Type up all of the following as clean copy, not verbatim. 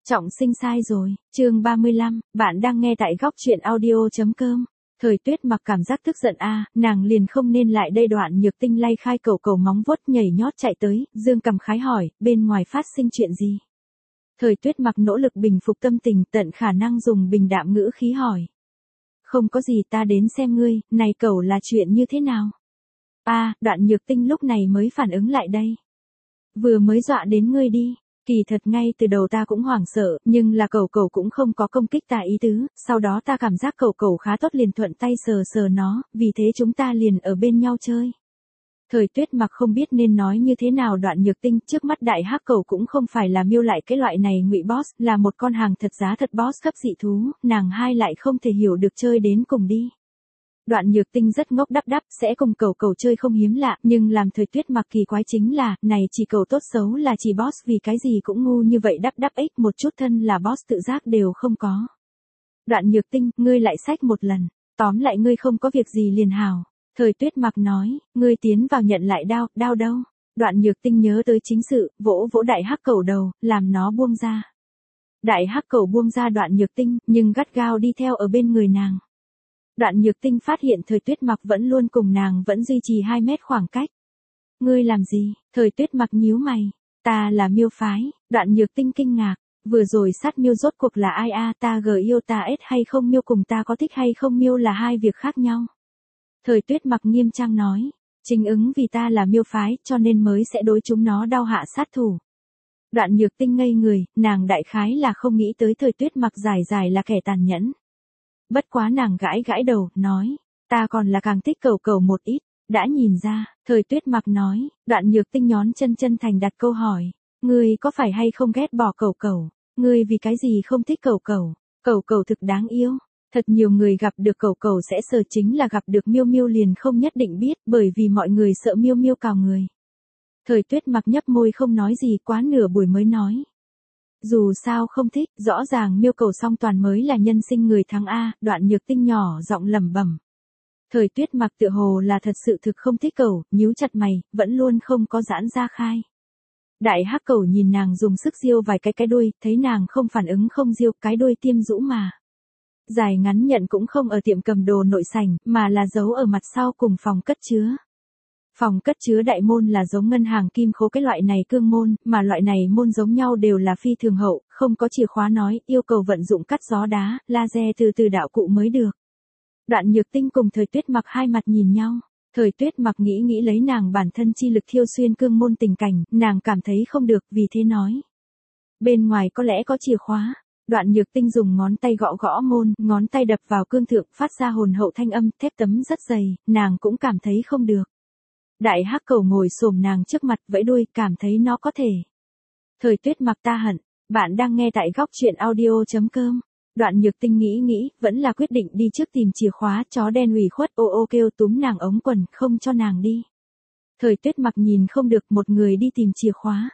Trọng sinh sai rồi, chương 35, bạn đang nghe tại góc truyện audio.com. Thời Tuyết Mặc cảm giác tức giận nàng liền không nên lại đây. Đoạn Nhược Tinh lay khai cầu cầu móng vuốt nhảy nhót chạy tới, dương cầm khái hỏi, bên ngoài phát sinh chuyện gì? Thời Tuyết Mặc nỗ lực bình phục tâm tình, tận khả năng dùng bình đạm ngữ khí hỏi. Không có gì, ta đến xem ngươi, này cậu là chuyện như thế nào? Đoạn Nhược Tinh lúc này mới phản ứng lại đây. Vừa mới dọa đến ngươi đi. Kỳ thật ngay từ đầu ta cũng hoảng sợ, nhưng là cậu cũng không có công kích ta ý tứ, sau đó ta cảm giác cậu khá tốt liền thuận tay sờ sờ nó, vì thế chúng ta liền ở bên nhau chơi. Thời Tuyết Mặc không biết nên nói như thế nào. Đoạn Nhược Tinh, trước mắt đại hắc cậu cũng không phải là miêu lại cái loại này ngụy boss, là một con hàng thật giá thật boss cấp dị thú, nàng hai lại không thể hiểu được chơi đến cùng đi. Đoạn Nhược Tinh rất ngốc đắp sẽ cùng cậu chơi không hiếm lạ, nhưng làm Thời Tuyết Mặc kỳ quái chính là, này chỉ cậu tốt xấu là chỉ boss vì cái gì cũng ngu như vậy đắp ích một chút thân là boss tự giác đều không có. Đoạn Nhược Tinh, ngươi lại xách một lần, tóm lại ngươi không có việc gì liền hảo. Thời Tuyết Mặc nói, ngươi tiến vào nhận lại đao đâu. Đoạn Nhược Tinh nhớ tới chính sự, vỗ đại hắc cẩu đầu, làm nó buông ra. Đại hắc cẩu buông ra Đoạn Nhược Tinh, nhưng gắt gao đi theo ở bên người nàng. Đoạn Nhược Tinh phát hiện Thời Tuyết Mặc vẫn luôn cùng nàng vẫn duy trì 2 mét khoảng cách. Ngươi làm gì? Thời Tuyết Mặc nhíu mày. Ta là miêu phái. Đoạn Nhược Tinh kinh ngạc. Vừa rồi sát miêu rốt cuộc là ai ta yêu ta ết hay không miêu cùng ta có thích hay không miêu là hai việc khác nhau. Thời Tuyết Mặc nghiêm trang nói. Chính ứng vì ta là miêu phái cho nên mới sẽ đối chúng nó đau hạ sát thủ. Đoạn Nhược Tinh ngây người, nàng đại khái là không nghĩ tới Thời Tuyết Mặc dài là kẻ tàn nhẫn. Bất quá nàng gãi đầu, nói, ta còn là càng thích cậu một ít, đã nhìn ra. Thời Tuyết Mặc nói. Đoạn Nhược Tinh nhón chân thành đặt câu hỏi, ngươi có phải hay không ghét bỏ cậu? Ngươi vì cái gì không thích cậu? Cậu thực đáng yêu. Thật nhiều người gặp được cậu sẽ sợ, chính là gặp được miêu liền không nhất định biết, bởi vì mọi người sợ miêu cào người. Thời Tuyết Mặc nhấp môi không nói gì, quá nửa buổi mới nói. Dù sao không thích, rõ ràng miêu cầu song toàn mới là nhân sinh người thắng Đoạn Nhược Tinh nhỏ giọng lẩm bẩm. Thời Tuyết Mặc tựa hồ là thật sự thực không thích cậu, nhíu chặt mày, vẫn luôn không có giãn ra khai. Đại hắc cẩu nhìn nàng dùng sức giêu vài cái đuôi, thấy nàng không phản ứng không giêu, cái đuôi tiêm rũ mà. Dài ngắn nhận cũng không ở tiệm cầm đồ nội sảnh, mà là giấu ở mặt sau cùng phòng cất chứa. Phòng cất chứa đại môn là giống ngân hàng kim khố cái loại này cương môn, mà loại này môn giống nhau đều là phi thường hậu, không có chìa khóa nói, yêu cầu vận dụng cắt gió đá, laser từ đạo cụ mới được. Đoạn Nhược Tinh cùng Thời Tuyết Mặc hai mặt nhìn nhau. Thời Tuyết Mặc nghĩ lấy nàng bản thân chi lực thiêu xuyên cương môn tình cảnh, nàng cảm thấy không được, vì thế nói. Bên ngoài có lẽ có chìa khóa. Đoạn Nhược Tinh dùng ngón tay gõ môn, ngón tay đập vào cương thượng, phát ra hồn hậu thanh âm, thép tấm rất dày, nàng cũng cảm thấy không được. Đại hắc cẩu ngồi xổm nàng trước mặt, vẫy đuôi, cảm thấy nó có thể. Thời Tuyết Mặc ta hận, bạn đang nghe tại góc truyện audio.com. Đoạn Nhược Tinh nghĩ, vẫn là quyết định đi trước tìm chìa khóa. Chó đen ủy khuất ô kêu túm nàng ống quần, không cho nàng đi. Thời Tuyết Mặc nhìn không được, một người đi tìm chìa khóa.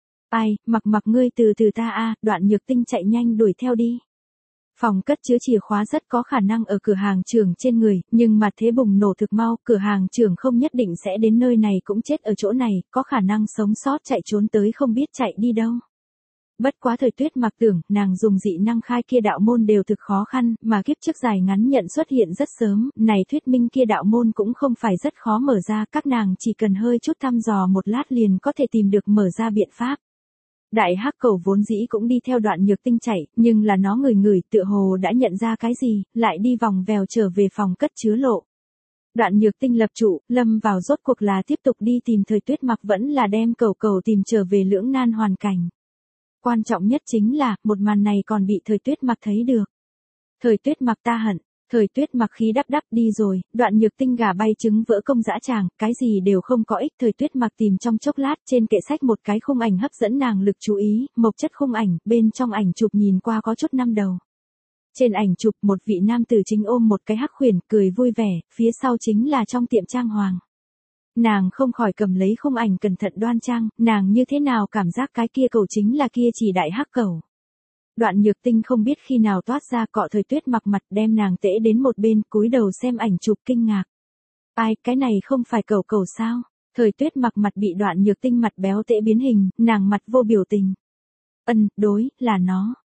Mặc ngươi từ ta Đoạn Nhược Tinh chạy nhanh đuổi theo đi. Phòng cất chứa chìa khóa rất có khả năng ở cửa hàng trưởng trên người, nhưng mà thế bùng nổ thực mau, cửa hàng trưởng không nhất định sẽ đến nơi này cũng chết ở chỗ này, có khả năng sống sót chạy trốn tới không biết chạy đi đâu. Bất quá Thời Tuyết Mặc tưởng, nàng dùng dị năng khai kia đạo môn đều thực khó khăn, mà kiếp trước dài ngắn nhận xuất hiện rất sớm, này thuyết minh kia đạo môn cũng không phải rất khó mở ra, các nàng chỉ cần hơi chút thăm dò một lát liền có thể tìm được mở ra biện pháp. Đại hắc cẩu vốn dĩ cũng đi theo Đoạn Nhược Tinh chạy, nhưng là nó ngửi tựa hồ đã nhận ra cái gì, lại đi vòng vèo trở về phòng cất chứa lộ. Đoạn Nhược Tinh lập trụ, lâm vào rốt cuộc là tiếp tục đi tìm Thời Tuyết Mặc vẫn là đem cẩu tìm trở về lưỡng nan hoàn cảnh. Quan trọng nhất chính là, một màn này còn bị Thời Tuyết Mặc thấy được. Thời Tuyết Mặc ta hận. Thời Tuyết Mặc khí đắp đi rồi, Đoạn Nhược Tinh gà bay trứng vỡ công dã tràng, cái gì đều không có ích. Thời Tuyết Mặc tìm trong chốc lát, trên kệ sách một cái khung ảnh hấp dẫn nàng lực chú ý, mộc chất khung ảnh, bên trong ảnh chụp nhìn qua có chút năm đầu. Trên ảnh chụp một vị nam tử chính ôm một cái hắc khuyển, cười vui vẻ, phía sau chính là trong tiệm trang hoàng. Nàng không khỏi cầm lấy khung ảnh cẩn thận đoan trang, nàng như thế nào cảm giác cái kia cẩu chính là kia chỉ đại hắc cẩu. Đoạn Nhược Tinh không biết khi nào toát ra cọ Thời Tuyết Mặc mặt, đem nàng tễ đến một bên, cúi đầu xem ảnh chụp kinh ngạc. Cái này không phải cẩu sao? Thời Tuyết Mặc mặt bị Đoạn Nhược Tinh mặt béo tễ biến hình, nàng mặt vô biểu tình. Đối, là nó.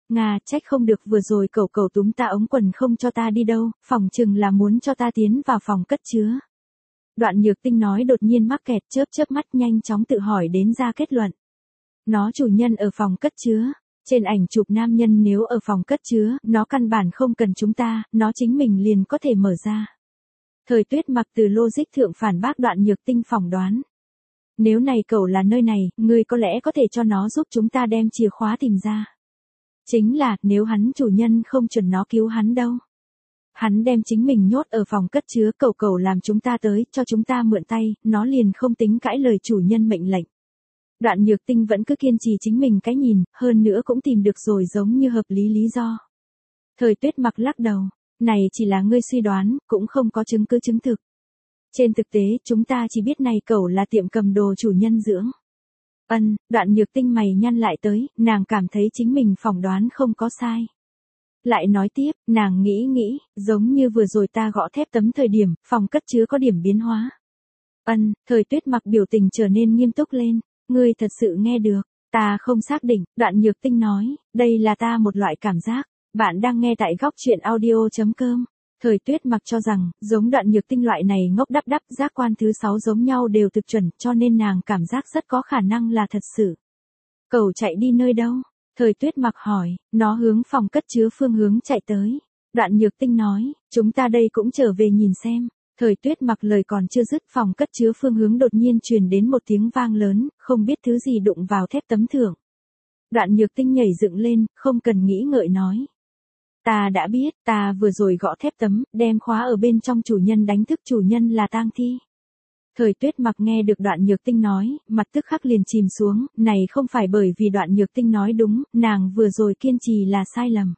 Nga, trách không được vừa rồi cậu cậu túm ta ống quần không cho ta đi đâu, phòng chừng là muốn cho ta tiến vào phòng cất chứa. Đoạn Nhược Tinh nói đột nhiên mắc kẹt, chớp chớp mắt nhanh chóng tự hỏi đến ra kết luận. Nó chủ nhân ở phòng cất chứa. Trên ảnh chụp nam nhân nếu ở phòng cất chứa, nó căn bản không cần chúng ta, nó chính mình liền có thể mở ra. Thời Tuyết Mặc từ logic thượng phản bác Đoạn Nhược Tinh phỏng đoán. Nếu này cậu là nơi này, ngươi có lẽ có thể cho nó giúp chúng ta đem chìa khóa tìm ra. Chính là, nếu hắn chủ nhân không chuẩn nó cứu hắn đâu. Hắn đem chính mình nhốt ở phòng cất chứa, cậu làm chúng ta tới, cho chúng ta mượn tay, nó liền không tính cãi lời chủ nhân mệnh lệnh. Đoạn Nhược Tinh vẫn cứ kiên trì chính mình cái nhìn, hơn nữa cũng tìm được rồi giống như hợp lý lý do. Thời Tuyết Mặc lắc đầu, này chỉ là ngươi suy đoán, cũng không có chứng cứ chứng thực. Trên thực tế, chúng ta chỉ biết này cậu là tiệm cầm đồ chủ nhân dưỡng. Đoạn Nhược Tinh mày nhăn lại tới, nàng cảm thấy chính mình phỏng đoán không có sai. Lại nói tiếp, nàng nghĩ, giống như vừa rồi ta gõ thép tấm thời điểm, phòng cất chứa có điểm biến hóa. Thời Tuyết Mặc biểu tình trở nên nghiêm túc lên, ngươi thật sự nghe được, ta không xác định, Đoạn Nhược Tinh nói, đây là ta một loại cảm giác, bạn đang nghe tại góc truyện audio.com. Thời Tuyết Mặc cho rằng, giống Đoạn Nhược Tinh loại này ngốc đắp giác quan thứ 6 giống nhau đều thực chuẩn, cho nên nàng cảm giác rất có khả năng là thật sự. Cậu chạy đi nơi đâu? Thời Tuyết Mặc hỏi, nó hướng phòng cất chứa phương hướng chạy tới. Đoạn Nhược Tinh nói, chúng ta đây cũng trở về nhìn xem. Thời Tuyết Mặc lời còn chưa dứt, phòng cất chứa phương hướng đột nhiên truyền đến một tiếng vang lớn, không biết thứ gì đụng vào thép tấm thượng. Đoạn Nhược Tinh nhảy dựng lên, không cần nghĩ ngợi nói. Ta đã biết, ta vừa rồi gõ thép tấm, đem khóa ở bên trong chủ nhân đánh thức chủ nhân là tang thi. Thời Tuyết Mặc nghe được Đoạn Nhược Tinh nói, mặt tức khắc liền chìm xuống, này không phải bởi vì Đoạn Nhược Tinh nói đúng, nàng vừa rồi kiên trì là sai lầm.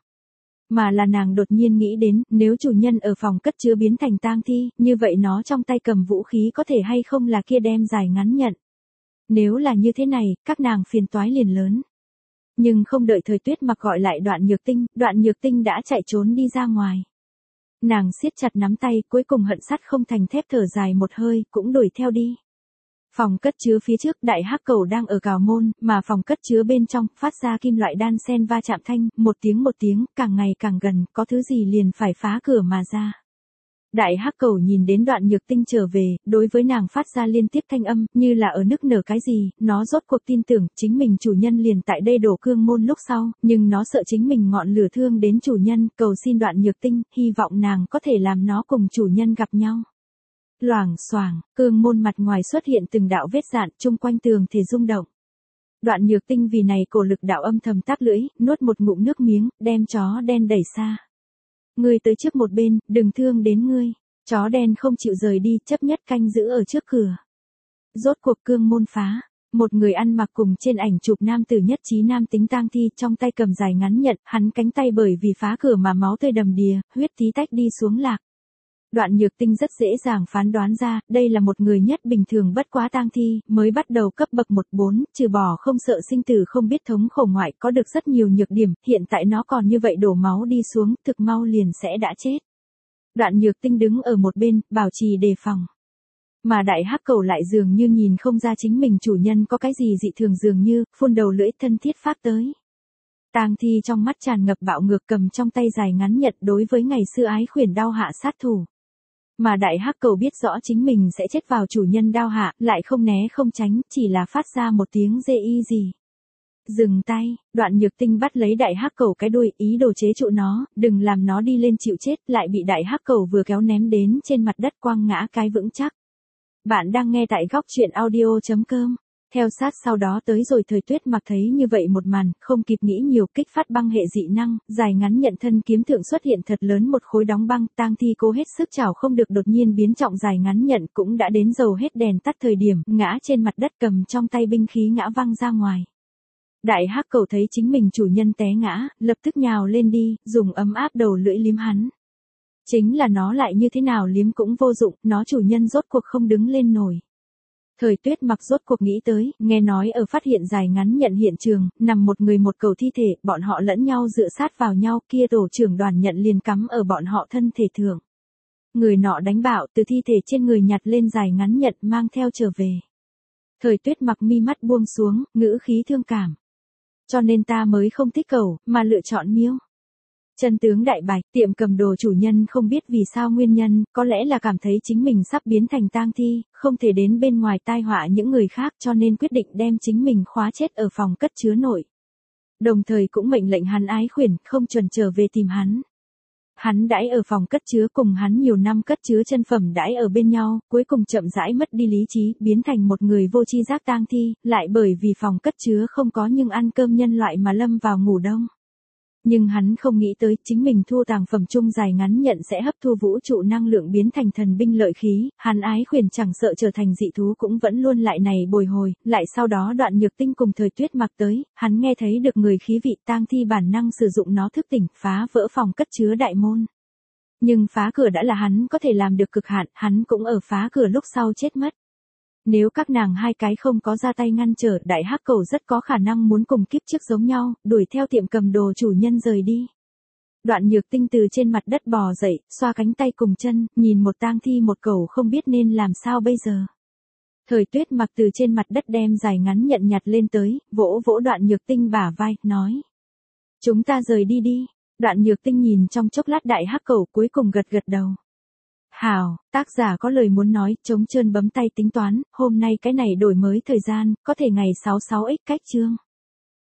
Mà là nàng đột nhiên nghĩ đến, nếu chủ nhân ở phòng cất chứa biến thành tang thi, như vậy nó trong tay cầm vũ khí có thể hay không là kia đem dài ngắn nhận. Nếu là như thế này, các nàng phiền toái liền lớn. Nhưng không đợi Thời Tuyết Mặc gọi lại Đoạn Nhược Tinh đã chạy trốn đi ra ngoài. Nàng siết chặt nắm tay, cuối cùng hận sắt không thành thép thở dài một hơi, cũng đuổi theo đi. Phòng cất chứa phía trước, đại hắc cầu đang ở cào môn, mà phòng cất chứa bên trong, phát ra kim loại đan sen va chạm thanh, một tiếng, càng ngày càng gần, có thứ gì liền phải phá cửa mà ra. Đại hắc cầu nhìn đến Đoạn Nhược Tinh trở về, đối với nàng phát ra liên tiếp thanh âm, như là ở nức nở cái gì, nó rốt cuộc tin tưởng, chính mình chủ nhân liền tại đây đổ cương môn lúc sau, nhưng nó sợ chính mình ngọn lửa thương đến chủ nhân, cầu xin Đoạn Nhược Tinh, hy vọng nàng có thể làm nó cùng chủ nhân gặp nhau. Loảng xoảng, cương môn mặt ngoài xuất hiện từng đạo vết dạn, chung quanh tường thể rung động. Đoạn Nhược Tinh vì này cổ lực đạo âm thầm táp lưỡi, nuốt một ngụm nước miếng, đem chó đen đẩy xa. Ngươi tới trước một bên, đừng thương đến ngươi. Chó đen không chịu rời đi, chấp nhất canh giữ ở trước cửa. Rốt cuộc cương môn phá. Một người ăn mặc cùng trên ảnh chụp nam tử nhất trí nam tính tang thi, trong tay cầm dài ngắn nhận, hắn cánh tay bởi vì phá cửa mà máu tươi đầm đìa, huyết tí tách đi xuống lạc. Đoạn Nhược Tinh rất dễ dàng phán đoán ra, đây là một người nhất bình thường bất quá tang thi, mới bắt đầu cấp bậc 1-4, trừ bỏ không sợ sinh tử không biết thống khổ ngoại, có được rất nhiều nhược điểm, hiện tại nó còn như vậy đổ máu đi xuống, thực mau liền sẽ đã chết. Đoạn Nhược Tinh đứng ở một bên, bảo trì đề phòng. Mà đại hắc cầu lại dường như nhìn không ra chính mình chủ nhân có cái gì dị thường, dường như, phun đầu lưỡi thân thiết phát tới. Tang thi trong mắt tràn ngập bạo ngược, cầm trong tay dài ngắn nhận đối với ngày xưa ái khuyển đao hạ sát thủ. Mà đại hắc cầu biết rõ chính mình sẽ chết vào chủ nhân đao hạ, lại không né không tránh, chỉ là phát ra một tiếng dê y gì. Dừng tay, Đoạn Nhược Tinh bắt lấy đại hắc cầu cái đuôi, ý đồ chế trụ nó, đừng làm nó đi lên chịu chết, lại bị đại hắc cầu vừa kéo ném đến trên mặt đất quăng ngã cái vững chắc. Bạn đang nghe tại góc truyện audio.com. Theo sát sau đó tới rồi Thời Tuyết Mặc thấy như vậy một màn, không kịp nghĩ nhiều, kích phát băng hệ dị năng, dài ngắn nhận thân kiếm thượng xuất hiện thật lớn một khối đóng băng, tang thi cố hết sức chảo không được, đột nhiên biến trọng, dài ngắn nhận cũng đã đến dầu hết đèn tắt thời điểm, ngã trên mặt đất, cầm trong tay binh khí ngã văng ra ngoài. Đại hắc cầu thấy chính mình chủ nhân té ngã, lập tức nhào lên đi, dùng ấm áp đầu lưỡi liếm hắn. Chính là nó lại như thế nào liếm cũng vô dụng, nó chủ nhân rốt cuộc không đứng lên nổi. Thời Tuyết Mặc rốt cuộc nghĩ tới, nghe nói ở phát hiện dài ngắn nhận hiện trường, nằm một người một cầu thi thể, bọn họ lẫn nhau dựa sát vào nhau, kia tổ trưởng đoàn nhận liền cắm ở bọn họ thân thể thượng. Người nọ đánh bạo, từ thi thể trên người nhặt lên dài ngắn nhận mang theo trở về. Thời Tuyết Mặc mi mắt buông xuống, ngữ khí thương cảm. cho nên ta mới không thích cẩu, mà lựa chọn miêu. Chân tướng đại bạch, tiệm cầm đồ chủ nhân không biết vì sao nguyên nhân, có lẽ là cảm thấy chính mình sắp biến thành tang thi, không thể đến bên ngoài tai họa những người khác cho nên quyết định đem chính mình khóa chết ở phòng cất chứa nội. Đồng thời cũng mệnh lệnh hắn Ái Khuyển không chuẩn trở về tìm hắn. Hắn đãi ở phòng cất chứa cùng hắn nhiều năm cất chứa chân phẩm đãi ở bên nhau, cuối cùng chậm rãi mất đi lý trí, biến thành một người vô tri giác tang thi, lại bởi vì phòng cất chứa không có nhưng ăn cơm nhân loại mà lâm vào ngủ đông. Nhưng hắn không nghĩ tới chính mình thu tàng phẩm chung dài ngắn nhận sẽ hấp thu vũ trụ năng lượng biến thành thần binh lợi khí, hắn Ái Khuyển chẳng sợ trở thành dị thú cũng vẫn luôn lại này bồi hồi, lại sau đó Đoạn Nhược Tinh cùng Thời Tuyết Mặc tới, hắn nghe thấy được người khí vị tang thi bản năng sử dụng nó thức tỉnh, phá vỡ phòng cất chứa đại môn. Nhưng phá cửa đã là hắn có thể làm được cực hạn, hắn cũng ở phá cửa lúc sau chết mất. Nếu các nàng hai cái không có ra tay ngăn trở, đại hắc cầu rất có khả năng muốn cùng kiếp trước giống nhau, đuổi theo tiệm cầm đồ chủ nhân rời đi. Đoạn Nhược Tinh từ trên mặt đất bò dậy, xoa cánh tay cùng chân, nhìn một tang thi một cẩu không biết nên làm sao bây giờ. Thời Tuyết Mặc từ trên mặt đất đem dài ngắn nhận nhặt lên tới, vỗ vỗ Đoạn Nhược Tinh bả vai, nói. Chúng ta rời đi đi. Đoạn Nhược Tinh nhìn trong chốc lát đại hắc cẩu cuối cùng gật gật đầu. Hảo, tác giả có lời muốn nói, trống trơn bấm tay tính toán, hôm nay cái này đổi mới thời gian, có thể ngày 66x cách chương.